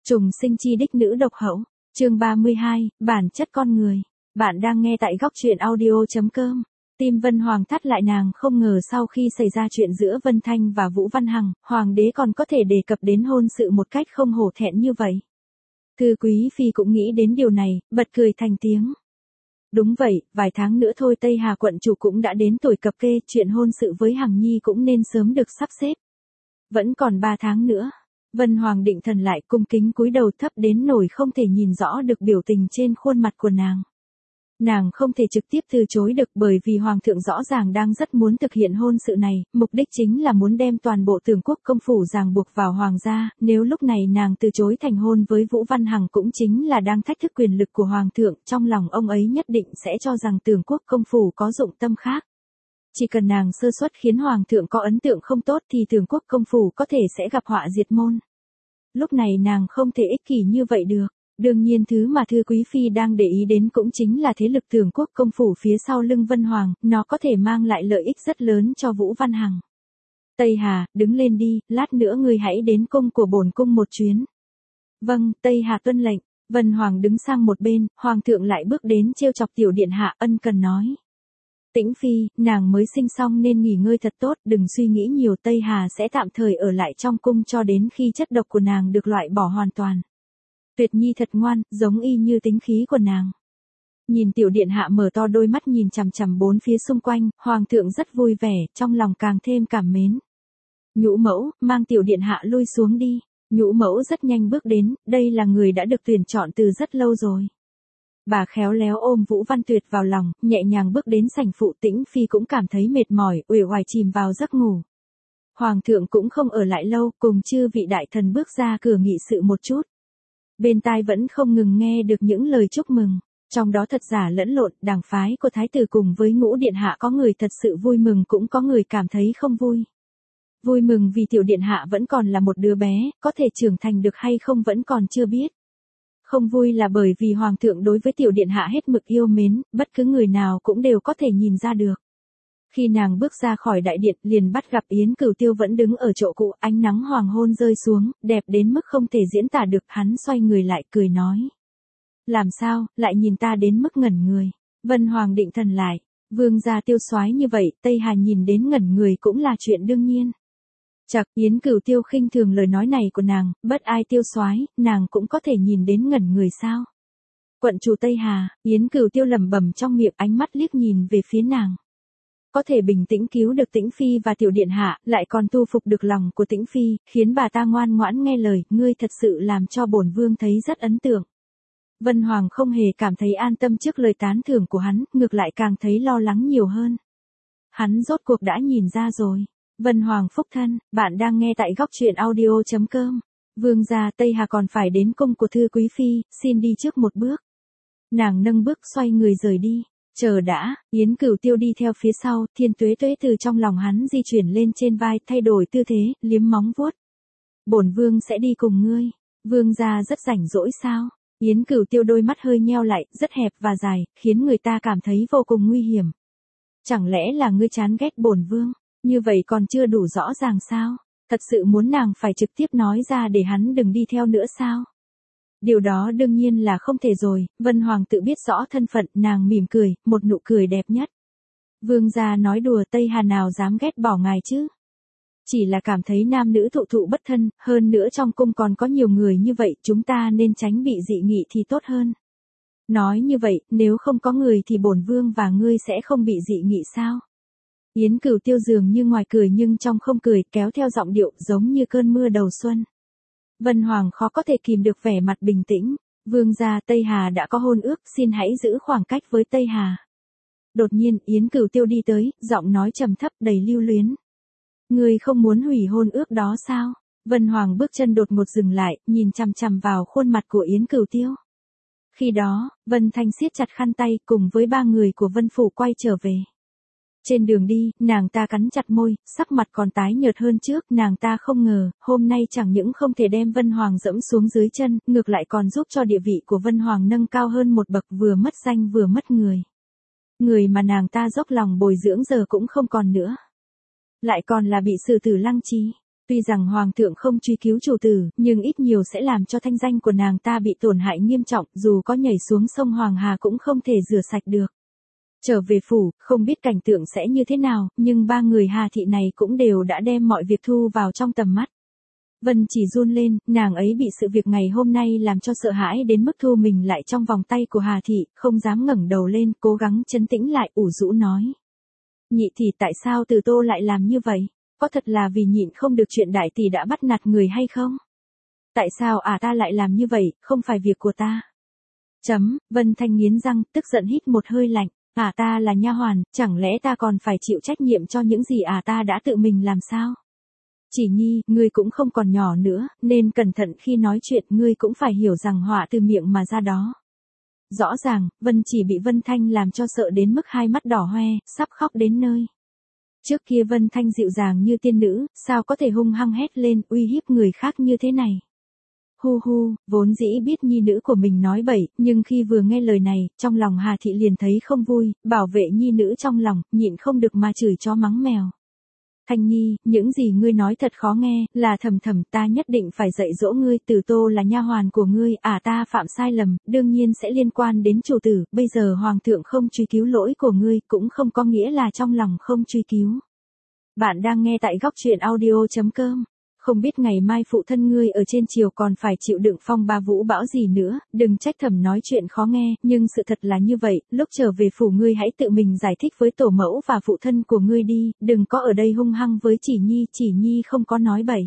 Trùng sinh chi đích nữ độc hậu, chương 32, bản chất con người. Bạn đang nghe tại góc truyện audio.com. Tim Vân Hoàng thắt lại, nàng không ngờ sau khi xảy ra chuyện giữa Vân Thanh và Vũ Văn Hằng, Hoàng đế còn có thể đề cập đến hôn sự một cách không hổ thẹn như vậy. Thư Quý Phi cũng nghĩ đến điều này, bật cười thành tiếng. Đúng vậy, vài tháng nữa thôi Tây Hà quận chủ cũng đã đến tuổi cập kê, chuyện hôn sự với Hằng Nhi cũng nên sớm được sắp xếp. Vẫn còn 3 tháng nữa. Vân Hoàng định thần lại, cung kính cúi đầu thấp đến nỗi không thể nhìn rõ được biểu tình trên khuôn mặt của nàng. Nàng không thể trực tiếp từ chối được bởi vì Hoàng thượng rõ ràng đang rất muốn thực hiện hôn sự này, mục đích chính là muốn đem toàn bộ Tường Quốc công phủ ràng buộc vào Hoàng gia, nếu lúc này nàng từ chối thành hôn với Vũ Văn Hằng cũng chính là đang thách thức quyền lực của Hoàng thượng, trong lòng ông ấy nhất định sẽ cho rằng Tường Quốc công phủ có dụng tâm khác. Chỉ cần nàng sơ suất khiến Hoàng thượng có ấn tượng không tốt thì Tường Quốc công phủ có thể sẽ gặp họa diệt môn. Lúc này nàng không thể ích kỷ như vậy được. Đương nhiên thứ mà Thư Quý Phi đang để ý đến cũng chính là thế lực Tường Quốc công phủ phía sau lưng Vân Hoàng, nó có thể mang lại lợi ích rất lớn cho Vũ Văn Hằng. Tây Hà, đứng lên đi, lát nữa ngươi hãy đến cung của bổn cung một chuyến. Vâng, Tây Hà tuân lệnh. Vân Hoàng đứng sang một bên, Hoàng thượng lại bước đến trêu chọc tiểu điện hạ, ân cần nói. Tĩnh Phi, nàng mới sinh xong nên nghỉ ngơi thật tốt, đừng suy nghĩ nhiều, Tây Hà sẽ tạm thời ở lại trong cung cho đến khi chất độc của nàng được loại bỏ hoàn toàn. Tuyệt Nhi thật ngoan, giống y như tính khí của nàng. Nhìn tiểu điện hạ mở to đôi mắt nhìn chằm chằm bốn phía xung quanh, Hoàng thượng rất vui vẻ, trong lòng càng thêm cảm mến. Nhũ mẫu, mang tiểu điện hạ lui xuống đi. Nhũ mẫu rất nhanh bước đến, đây là người đã được tuyển chọn từ rất lâu rồi. Bà khéo léo ôm Vũ Văn Tuyệt vào lòng, nhẹ nhàng bước đến sảnh phụ. Tĩnh Phi cũng cảm thấy mệt mỏi, uể oải chìm vào giấc ngủ. Hoàng thượng cũng không ở lại lâu, cùng chư vị đại thần bước ra cửa nghị sự một chút. Bên tai vẫn không ngừng nghe được những lời chúc mừng, trong đó thật giả lẫn lộn, đảng phái của thái tử cùng với Ngũ điện hạ có người thật sự vui mừng cũng có người cảm thấy không vui. Vui mừng vì tiểu điện hạ vẫn còn là một đứa bé, có thể trưởng thành được hay không vẫn còn chưa biết. Không vui là bởi vì Hoàng thượng đối với tiểu điện hạ hết mực yêu mến, bất cứ người nào cũng đều có thể nhìn ra được. Khi nàng bước ra khỏi đại điện liền bắt gặp Yến Cửu Tiêu vẫn đứng ở chỗ cũ, ánh nắng hoàng hôn rơi xuống, đẹp đến mức không thể diễn tả được, hắn xoay người lại cười nói. Làm sao, lại nhìn ta đến mức ngẩn người. Vân Hoàng định thần lại, vương gia Tiêu soái như vậy, Tây Hà nhìn đến ngẩn người cũng là chuyện đương nhiên. Chậc, Yến Cửu Tiêu khinh thường lời nói này của nàng, bất ai Tiêu soái, nàng cũng có thể nhìn đến ngẩn người sao? Quận chủ Tây Hà, Yến Cửu Tiêu lẩm bẩm trong miệng, ánh mắt liếc nhìn về phía nàng. Có thể bình tĩnh cứu được Tĩnh Phi và tiểu điện hạ, lại còn thu phục được lòng của Tĩnh Phi, khiến bà ta ngoan ngoãn nghe lời, ngươi thật sự làm cho bổn vương thấy rất ấn tượng. Vân Hoàng không hề cảm thấy an tâm trước lời tán thưởng của hắn, ngược lại càng thấy lo lắng nhiều hơn. Hắn rốt cuộc đã nhìn ra rồi. Vân Hoàng phúc thân, bạn đang nghe tại góc truyện audio.com. Vương gia Tây Hà còn phải đến cung của Thư Quý Phi, xin đi trước một bước. Nàng nâng bước xoay người rời đi. Chờ đã, Yến Cửu Tiêu đi theo phía sau, Thiên Tuế Tuế từ trong lòng hắn di chuyển lên trên vai, thay đổi tư thế, liếm móng vuốt. Bổn vương sẽ đi cùng ngươi. Vương gia rất rảnh rỗi sao? Yến Cửu Tiêu đôi mắt hơi nheo lại, rất hẹp và dài, khiến người ta cảm thấy vô cùng nguy hiểm. Chẳng lẽ là ngươi chán ghét bổn vương? Như vậy còn chưa đủ rõ ràng sao? Thật sự muốn nàng phải trực tiếp nói ra để hắn đừng đi theo nữa sao? Điều đó đương nhiên là không thể rồi, Vân Hoàng tự biết rõ thân phận, nàng mỉm cười, một nụ cười đẹp nhất. Vương gia nói đùa, Tây Hà nào dám ghét bỏ ngài chứ? Chỉ là cảm thấy nam nữ thụ thụ bất thân, hơn nữa trong cung còn có nhiều người như vậy, chúng ta nên tránh bị dị nghị thì tốt hơn. Nói như vậy, nếu không có người thì bổn vương và ngươi sẽ không bị dị nghị sao? Yến Cửu Tiêu dường như ngoài cười nhưng trong không cười, kéo theo giọng điệu giống như cơn mưa đầu xuân. Vân Hoàng khó có thể kìm được vẻ mặt bình tĩnh. Vương gia Tây Hà đã có hôn ước, xin hãy giữ khoảng cách với Tây Hà. Đột nhiên, Yến Cửu Tiêu đi tới, giọng nói trầm thấp đầy lưu luyến. Ngươi không muốn hủy hôn ước đó sao? Vân Hoàng bước chân đột ngột dừng lại, nhìn chằm chằm vào khuôn mặt của Yến Cửu Tiêu. Khi đó, Vân Thanh siết chặt khăn tay cùng với 3 người của Vân Phủ quay trở về. Trên đường đi, nàng ta cắn chặt môi, sắc mặt còn tái nhợt hơn trước, nàng ta không ngờ, hôm nay chẳng những không thể đem Vân Hoàng dẫm xuống dưới chân, ngược lại còn giúp cho địa vị của Vân Hoàng nâng cao hơn một bậc, vừa mất danh vừa mất người. Người mà nàng ta dốc lòng bồi dưỡng giờ cũng không còn nữa. Lại còn là bị xử tử lăng trì. Tuy rằng hoàng thượng không truy cứu chủ tử, nhưng ít nhiều sẽ làm cho thanh danh của nàng ta bị tổn hại nghiêm trọng, dù có nhảy xuống sông Hoàng Hà cũng không thể rửa sạch được. Trở về phủ, không biết cảnh tượng sẽ như thế nào, nhưng ba người Hà thị này cũng đều đã đem mọi việc thu vào trong tầm mắt. Vân chỉ run lên, nàng ấy bị sự việc ngày hôm nay làm cho sợ hãi đến mức thu mình lại trong vòng tay của Hà thị, không dám ngẩng đầu lên, cố gắng trấn tĩnh lại, ủ rũ nói. Nhị tỷ, tại sao Từ Tô lại làm như vậy? Có thật là vì nhịn không được chuyện đại tỷ đã bắt nạt người hay không? Tại sao ta lại làm như vậy, không phải việc của ta? Vân Thanh nghiến răng, tức giận hít một hơi lạnh. Ta là nha hoàn, chẳng lẽ ta còn phải chịu trách nhiệm cho những gì ta đã tự mình làm sao? Chỉ Nhi, ngươi cũng không còn nhỏ nữa, nên cẩn thận khi nói chuyện, ngươi cũng phải hiểu rằng họa từ miệng mà ra đó. Rõ ràng, Vân chỉ bị Vân Thanh làm cho sợ đến mức hai mắt đỏ hoe, sắp khóc đến nơi. Trước kia Vân Thanh dịu dàng như tiên nữ, sao có thể hung hăng hét lên, uy hiếp người khác như thế này. Hu hu, vốn dĩ biết nhi nữ của mình nói bậy, nhưng khi vừa nghe lời này, trong lòng Hà thị liền thấy không vui, bảo vệ nhi nữ trong lòng, nhịn không được mà chửi chó mắng mèo. Thanh Nhi, những gì ngươi nói thật khó nghe, là Thầm Thầm, ta nhất định phải dạy dỗ ngươi, Từ Tô là nha hoàn của ngươi, ta phạm sai lầm, đương nhiên sẽ liên quan đến chủ tử, bây giờ hoàng thượng không truy cứu lỗi của ngươi, cũng không có nghĩa là trong lòng không truy cứu. Bạn đang nghe tại góc truyện audio.com. Không biết ngày mai phụ thân ngươi ở trên triều còn phải chịu đựng phong ba vũ bão gì nữa, đừng trách Thẩm nói chuyện khó nghe, nhưng sự thật là như vậy, lúc trở về phủ ngươi hãy tự mình giải thích với tổ mẫu và phụ thân của ngươi đi, đừng có ở đây hung hăng với Chỉ Nhi không có nói bậy.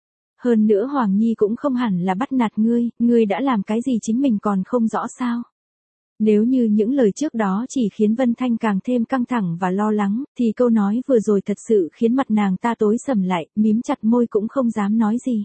Hơn nữa Hoàng Nhi cũng không hẳn là bắt nạt ngươi đã làm cái gì chính mình còn không rõ sao. Nếu như những lời trước đó chỉ khiến Vân Thanh càng thêm căng thẳng và lo lắng, thì câu nói vừa rồi thật sự khiến mặt nàng ta tối sầm lại, mím chặt môi cũng không dám nói gì.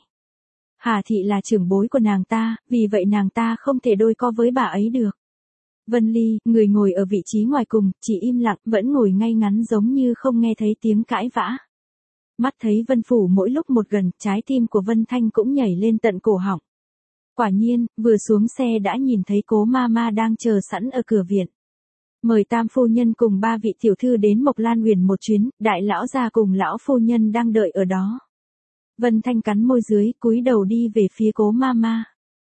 Hà thị là trưởng bối của nàng ta, vì vậy nàng ta không thể đôi co với bà ấy được. Vân Ly, người ngồi ở vị trí ngoài cùng, chỉ im lặng, vẫn ngồi ngay ngắn giống như không nghe thấy tiếng cãi vã. Mắt thấy Vân Phủ mỗi lúc một gần, trái tim của Vân Thanh cũng nhảy lên tận cổ họng. Quả nhiên, vừa xuống xe đã nhìn thấy Cố Mama đang chờ sẵn ở cửa viện. Mời tam phu nhân cùng ba vị tiểu thư đến Mộc Lan Uyển một chuyến, đại lão gia cùng lão phu nhân đang đợi ở đó. Vân Thanh cắn môi dưới, cúi đầu đi về phía Cố Mama.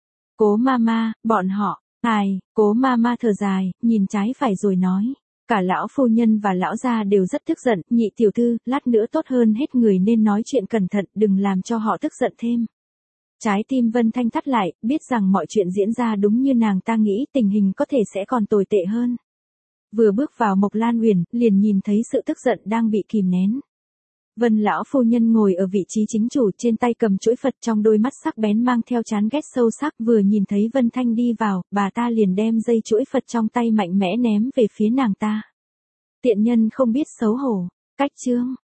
Cố Mama, bọn họ, Cố Mama thở dài, nhìn trái phải rồi nói. Cả lão phu nhân và lão gia đều rất tức giận, nhị tiểu thư, lát nữa tốt hơn hết người nên nói chuyện cẩn thận, đừng làm cho họ tức giận thêm. Trái tim Vân Thanh thắt lại, biết rằng mọi chuyện diễn ra đúng như nàng ta nghĩ, tình hình có thể sẽ còn tồi tệ hơn. Vừa bước vào Mộc Lan Uyển, liền nhìn thấy sự tức giận đang bị kìm nén. Vân lão phu nhân ngồi ở vị trí chính chủ, trên tay cầm chuỗi Phật, trong đôi mắt sắc bén mang theo chán ghét sâu sắc, vừa nhìn thấy Vân Thanh đi vào, bà ta liền đem dây chuỗi Phật trong tay mạnh mẽ ném về phía nàng ta. Tiện nhân không biết xấu hổ, cách chương.